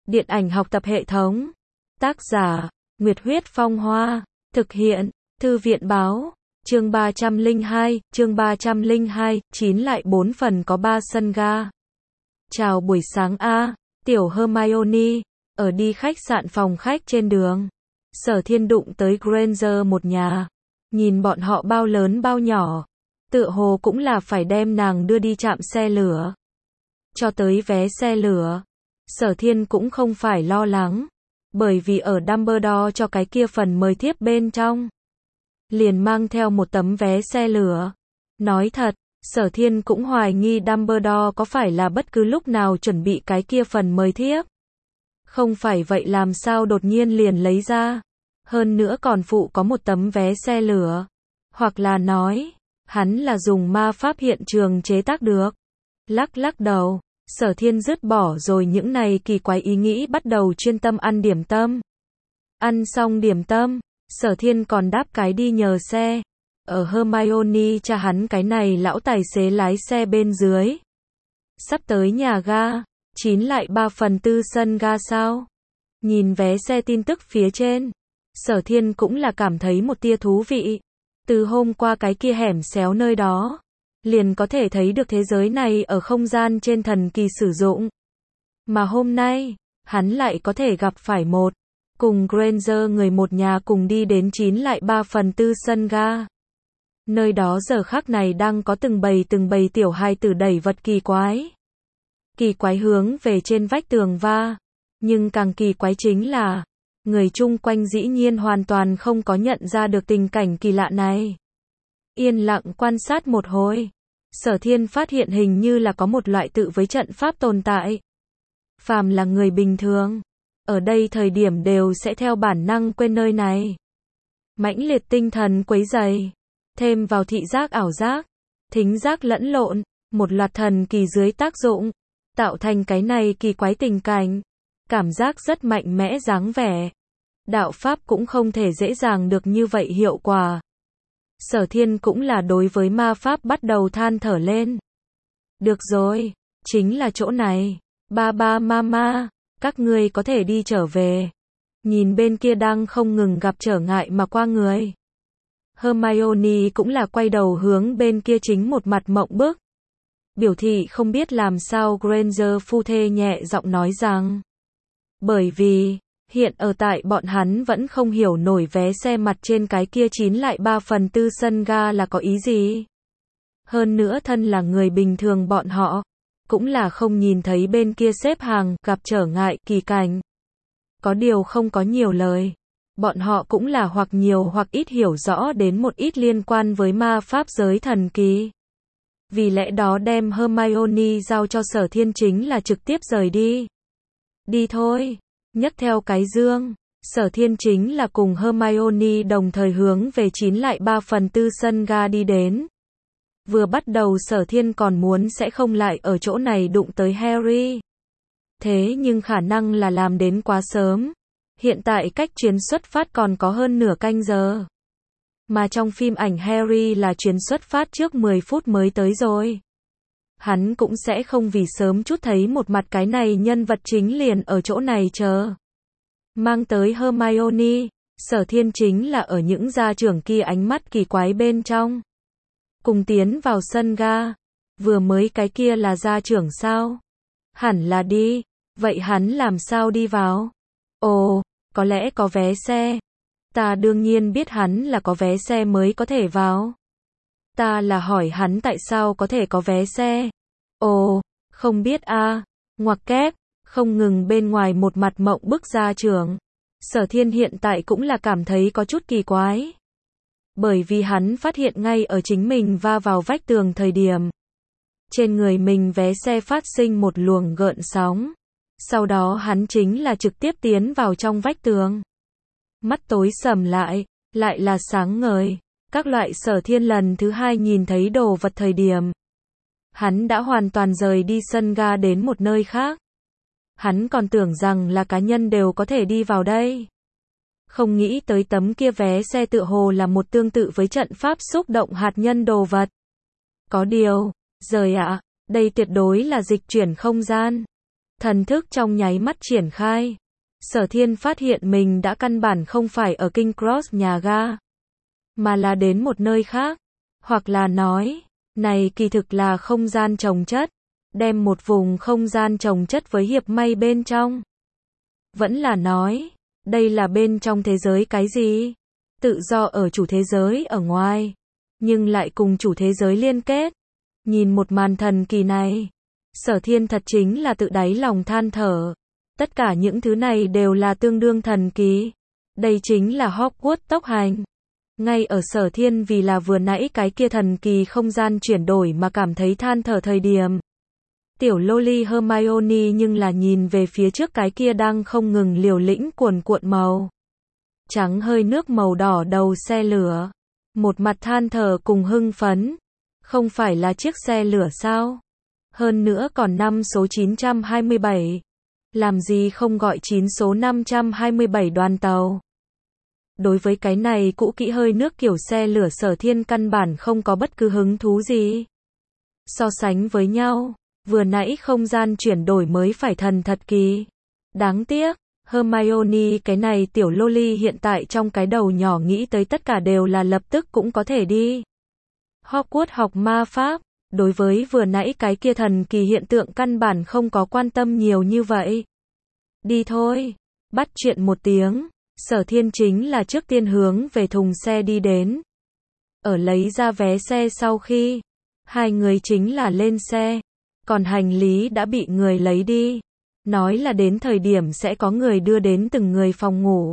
Điện ảnh học tập hệ thống. Tác giả, Nguyệt Huyết Phong Hoa. Thực hiện, Thư viện Báo. Chương 302, 9 lại 4 phần có 3 sân ga. Chào buổi sáng a, tiểu Hermione, ở đi khách sạn phòng khách trên đường. Sở Thiên đụng tới Granger một nhà. Nhìn bọn họ bao lớn bao nhỏ. Tựa hồ cũng là phải đem nàng đưa đi trạm xe lửa. Cho tới vé xe lửa. Sở Thiên cũng không phải lo lắng. Bởi vì ở Dumbledore cho cái kia phần mời thiếp bên trong. Liền mang theo một tấm vé xe lửa. Nói thật, Sở Thiên cũng hoài nghi Dumbledore có phải là bất cứ lúc nào chuẩn bị cái kia phần mời thiếp. Không phải vậy làm sao đột nhiên liền lấy ra. Hơn nữa còn phụ có một tấm vé xe lửa. Hoặc là nói, hắn là dùng ma pháp hiện trường chế tác được. Lắc đầu, Sở Thiên dứt bỏ rồi những này kỳ quái ý nghĩ, bắt đầu chuyên tâm ăn điểm tâm. Ăn xong điểm tâm, Sở Thiên còn đáp cái đi nhờ xe. Ở Hermione cha hắn cái này lão tài xế lái xe bên dưới. Sắp tới nhà ga, 9 lại 3/4 sân ga sao? Nhìn vé xe tin tức phía trên, Sở Thiên cũng là cảm thấy một tia thú vị. Từ hôm qua cái kia hẻm xéo nơi đó, liền có thể thấy được thế giới này ở không gian trên thần kỳ sử dụng. Mà hôm nay, hắn lại có thể gặp phải cùng Granger người một nhà cùng đi đến 9 lại 3/4 sân ga. Nơi đó giờ khắc này đang có từng bầy tiểu hài tử đẩy vật kỳ quái. Kỳ quái hướng về trên vách tường va. Nhưng càng kỳ quái chính là, người chung quanh dĩ nhiên hoàn toàn không có nhận ra được tình cảnh kỳ lạ này. Yên lặng quan sát một hồi, Sở Thiên phát hiện hình như là có một loại tự với trận pháp tồn tại. Phàm là người bình thường, ở đây thời điểm đều sẽ theo bản năng quên nơi này. Mãnh liệt tinh thần quấy rầy, thêm vào thị giác ảo giác, thính giác lẫn lộn, một loạt thần kỳ dưới tác dụng, tạo thành cái này kỳ quái tình cảnh. Cảm giác rất mạnh mẽ dáng vẻ. Đạo pháp cũng không thể dễ dàng được như vậy hiệu quả. Sở Thiên cũng là đối với ma pháp bắt đầu than thở lên. Được rồi, chính là chỗ này. Ba mama, các ngươi có thể đi trở về. Nhìn bên kia đang không ngừng gặp trở ngại mà qua người. Hermione cũng là quay đầu hướng bên kia chính một mặt mộng bức. Biểu thị không biết làm sao. Granger phu thê nhẹ giọng nói rằng, bởi vì, hiện ở tại bọn hắn vẫn không hiểu nổi vé xe mặt trên cái kia 9 lại 3/4 sân ga là có ý gì. Hơn nữa thân là người bình thường bọn họ, cũng là không nhìn thấy bên kia xếp hàng, gặp trở ngại, kỳ cảnh. Có điều không có nhiều lời. Bọn họ cũng là hoặc nhiều hoặc ít hiểu rõ đến một ít liên quan với ma pháp giới thần kỳ. Vì lẽ đó đem Hermione giao cho Sở Thiên chính là trực tiếp rời đi. Đi thôi. Nhấc theo cái dương, Sở Thiên chính là cùng Hermione đồng thời hướng về 9 lại 3/4 sân ga đi đến. Vừa bắt đầu Sở Thiên còn muốn sẽ không lại ở chỗ này đụng tới Harry. Thế nhưng khả năng là làm đến quá sớm. Hiện tại cách chuyến xuất phát còn có hơn nửa canh giờ. Mà trong phim ảnh Harry là chuyến xuất phát trước 10 phút mới tới rồi. Hắn cũng sẽ không vì sớm chút thấy một mặt cái này nhân vật chính liền ở chỗ này chờ. Mang tới Hermione, Sở Thiên chính là ở những gia trưởng kia ánh mắt kỳ quái bên trong. Cùng tiến vào sân ga. Vừa mới cái kia là gia trưởng sao? Hẳn là đi. Vậy hắn làm sao đi vào? Ồ, có lẽ có vé xe. Ta đương nhiên biết hắn là có vé xe mới có thể vào. Ta là hỏi hắn tại sao có thể có vé xe. Ồ, không biết a. Ngoặc kép, không ngừng bên ngoài một mặt mộng bức gia trưởng. Sở Thiên hiện tại cũng là cảm thấy có chút kỳ quái. Bởi vì hắn phát hiện ngay ở chính mình va vào vách tường thời điểm. Trên người mình vé xe phát sinh một luồng gợn sóng. Sau đó hắn chính là trực tiếp tiến vào trong vách tường. Mắt tối sầm lại là sáng ngời. Các loại Sở Thiên lần thứ hai nhìn thấy đồ vật thời điểm. Hắn đã hoàn toàn rời đi sân ga đến một nơi khác. Hắn còn tưởng rằng là cá nhân đều có thể đi vào đây. Không nghĩ tới tấm kia vé xe tựa hồ là một tương tự với trận pháp xúc động hạt nhân đồ vật. Có điều, rời ạ, đây tuyệt đối là dịch chuyển không gian. Thần thức trong nháy mắt triển khai. Sở Thiên phát hiện mình đã căn bản không phải ở King Cross nhà ga, mà là đến một nơi khác. Hoặc là nói, này kỳ thực là không gian chồng chất, đem một vùng không gian chồng chất với hiệp may bên trong. Vẫn là nói, đây là bên trong thế giới cái gì? Tự do ở chủ thế giới ở ngoài, nhưng lại cùng chủ thế giới liên kết. Nhìn một màn thần kỳ này, Sở Thiên thật chính là tự đáy lòng than thở. Tất cả những thứ này đều là tương đương thần kỳ. Đây chính là Hogwarts tốc hành. Ngay ở Sở Thiên vì là vừa nãy cái kia thần kỳ không gian chuyển đổi mà cảm thấy than thở thời điểm. Tiểu Loli Hermione nhưng là nhìn về phía trước cái kia đang không ngừng liều lĩnh cuồn cuộn màu trắng hơi nước màu đỏ đầu xe lửa. Một mặt than thở cùng hưng phấn. Không phải là chiếc xe lửa sao? Hơn nữa còn năm số 927. Làm gì không gọi 9 số 527 đoàn tàu? Đối với cái này cũ kỹ hơi nước kiểu xe lửa Sở Thiên căn bản không có bất cứ hứng thú gì. So sánh với nhau, vừa nãy không gian chuyển đổi mới phải thần thật kỳ. Đáng tiếc, Hermione cái này tiểu loli hiện tại trong cái đầu nhỏ nghĩ tới tất cả đều là lập tức cũng có thể đi Hogwarts học ma pháp. Đối với vừa nãy cái kia thần kỳ hiện tượng căn bản không có quan tâm nhiều như vậy. Đi thôi. Bắt chuyện một tiếng, Sở Thiên chính là trước tiên hướng về thùng xe đi đến. Ở lấy ra vé xe sau khi, hai người chính là lên xe. Còn hành lý đã bị người lấy đi. Nói là đến thời điểm sẽ có người đưa đến từng người phòng ngủ.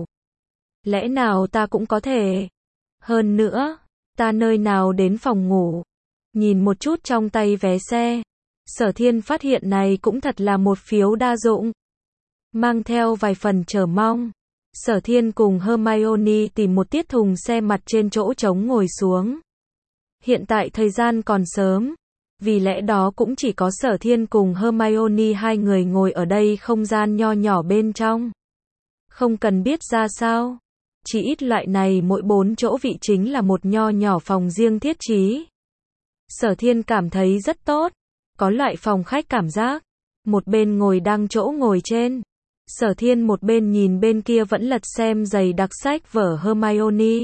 Lẽ nào ta cũng có thể? Hơn nữa, ta nơi nào đến phòng ngủ? Nhìn một chút trong tay vé xe, Sở Thiên phát hiện này cũng thật là một phiếu đa dụng. Mang theo vài phần chờ mong, Sở Thiên cùng Hermione tìm một tiết thùng xe mặt trên chỗ trống ngồi xuống. Hiện tại thời gian còn sớm, vì lẽ đó cũng chỉ có Sở Thiên cùng Hermione hai người ngồi ở đây không gian nho nhỏ bên trong. Không cần biết ra sao, chỉ ít loại này mỗi 4 chỗ vị chính là một nho nhỏ phòng riêng thiết trí. Sở Thiên cảm thấy rất tốt, có loại phòng khách cảm giác. Một bên ngồi đang chỗ ngồi trên, Sở Thiên một bên nhìn bên kia vẫn lật xem dày đặc sách vở Hermione.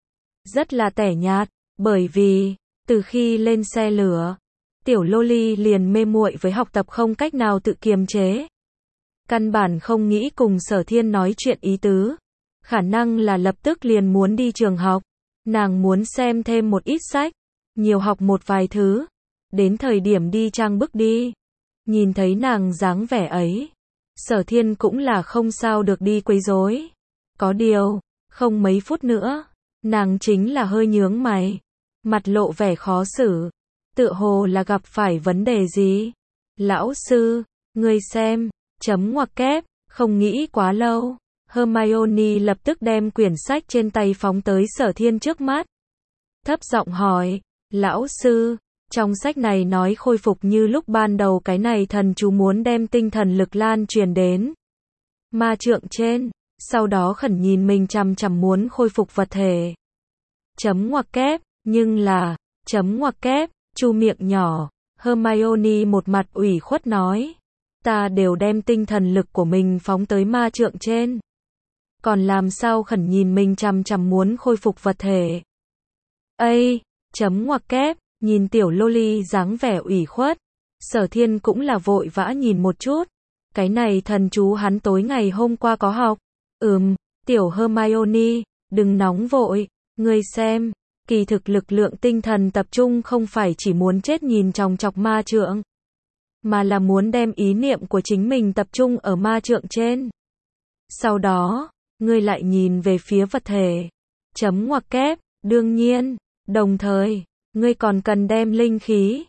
Rất là tẻ nhạt, bởi vì, từ khi lên xe lửa, tiểu loli liền mê muội với học tập không cách nào tự kiềm chế. Căn bản không nghĩ cùng Sở Thiên nói chuyện ý tứ. Khả năng là lập tức liền muốn đi trường học. Nàng muốn xem thêm một ít sách, nhiều học một vài thứ. Đến thời điểm đi trang bức đi. Nhìn thấy nàng dáng vẻ ấy, Sở Thiên cũng là không sao được đi quấy rối. Có điều, không mấy phút nữa, nàng chính là hơi nhướng mày, mặt lộ vẻ khó xử, tựa hồ là gặp phải vấn đề gì. Lão sư, ngươi xem, chấm ngoặc kép, không nghĩ quá lâu. Hermione lập tức đem quyển sách trên tay phóng tới Sở Thiên trước mắt. Thấp giọng hỏi, lão sư, trong sách này nói khôi phục như lúc ban đầu cái này thần chú muốn đem tinh thần lực lan truyền đến ma trượng trên, sau đó khẩn nhìn mình chằm chằm muốn khôi phục vật thể. Chấm ngoặc kép, nhưng là, chấm ngoặc kép, chu miệng nhỏ, Hermione một mặt ủy khuất nói, ta đều đem tinh thần lực của mình phóng tới ma trượng trên. Còn làm sao khẩn nhìn mình chằm chằm muốn khôi phục vật thể. Ây, chấm ngoặc kép, nhìn tiểu loli dáng vẻ ủy khuất. Sở Thiên cũng là vội vã nhìn một chút. Cái này thần chú hắn tối ngày hôm qua có học. Tiểu Hermione, đừng nóng vội, ngươi xem, kỳ thực lực lượng tinh thần tập trung không phải chỉ muốn chết nhìn chòng chọc ma trượng, mà là muốn đem ý niệm của chính mình tập trung ở ma trượng trên. Sau đó, ngươi lại nhìn về phía vật thể. Chấm ngoặc kép, đương nhiên, đồng thời, ngươi còn cần đem linh khí,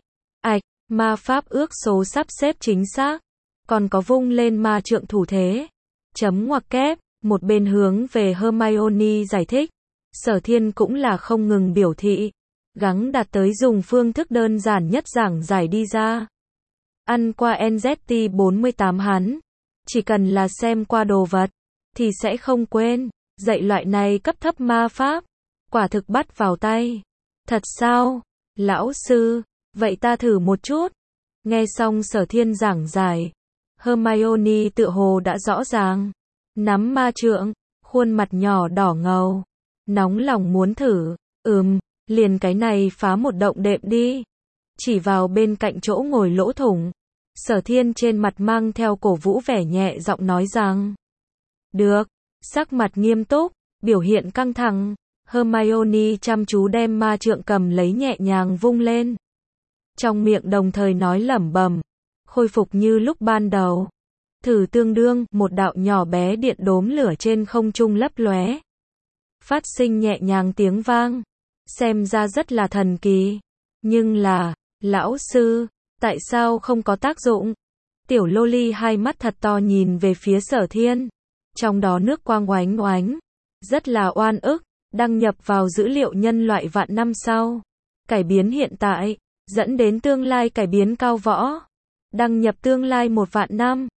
ma pháp ước số sắp xếp chính xác, còn có vung lên ma trượng thủ thế. Chấm ngoặc kép, một bên hướng về Hermione giải thích. Sở Thiên cũng là không ngừng biểu thị, gắng đạt tới dùng phương thức đơn giản nhất giảng giải đi ra. Ăn qua NZT48 hắn, chỉ cần là xem qua đồ vật, thì sẽ không quên. Dạy loại này cấp thấp ma pháp, quả thực bắt vào tay. Thật sao? Lão sư, vậy ta thử một chút. Nghe xong Sở Thiên giảng giải, Hermione tựa hồ đã rõ ràng. Nắm ma trượng, khuôn mặt nhỏ đỏ ngầu. Nóng lòng muốn thử. Liền cái này phá một động đệm đi. Chỉ vào bên cạnh chỗ ngồi lỗ thủng. Sở Thiên trên mặt mang theo cổ vũ vẻ nhẹ giọng nói rằng. Được. Sắc mặt nghiêm túc, biểu hiện căng thẳng. Hermione chăm chú đem ma trượng cầm lấy nhẹ nhàng vung lên. Trong miệng đồng thời nói lẩm bẩm. Khôi phục như lúc ban đầu. Thử tương đương, một đạo nhỏ bé điện đốm lửa trên không trung lấp lóe. Phát sinh nhẹ nhàng tiếng vang. Xem ra rất là thần kỳ. Nhưng là, lão sư, tại sao không có tác dụng? Tiểu Loli hai mắt thật to nhìn về phía Sở Thiên. Trong đó nước quang oánh oánh. Rất là oan ức, đăng nhập vào dữ liệu nhân loại vạn năm sau. Cải biến hiện tại, dẫn đến tương lai cải biến cao võ. Đăng nhập tương lai 1 vạn năm.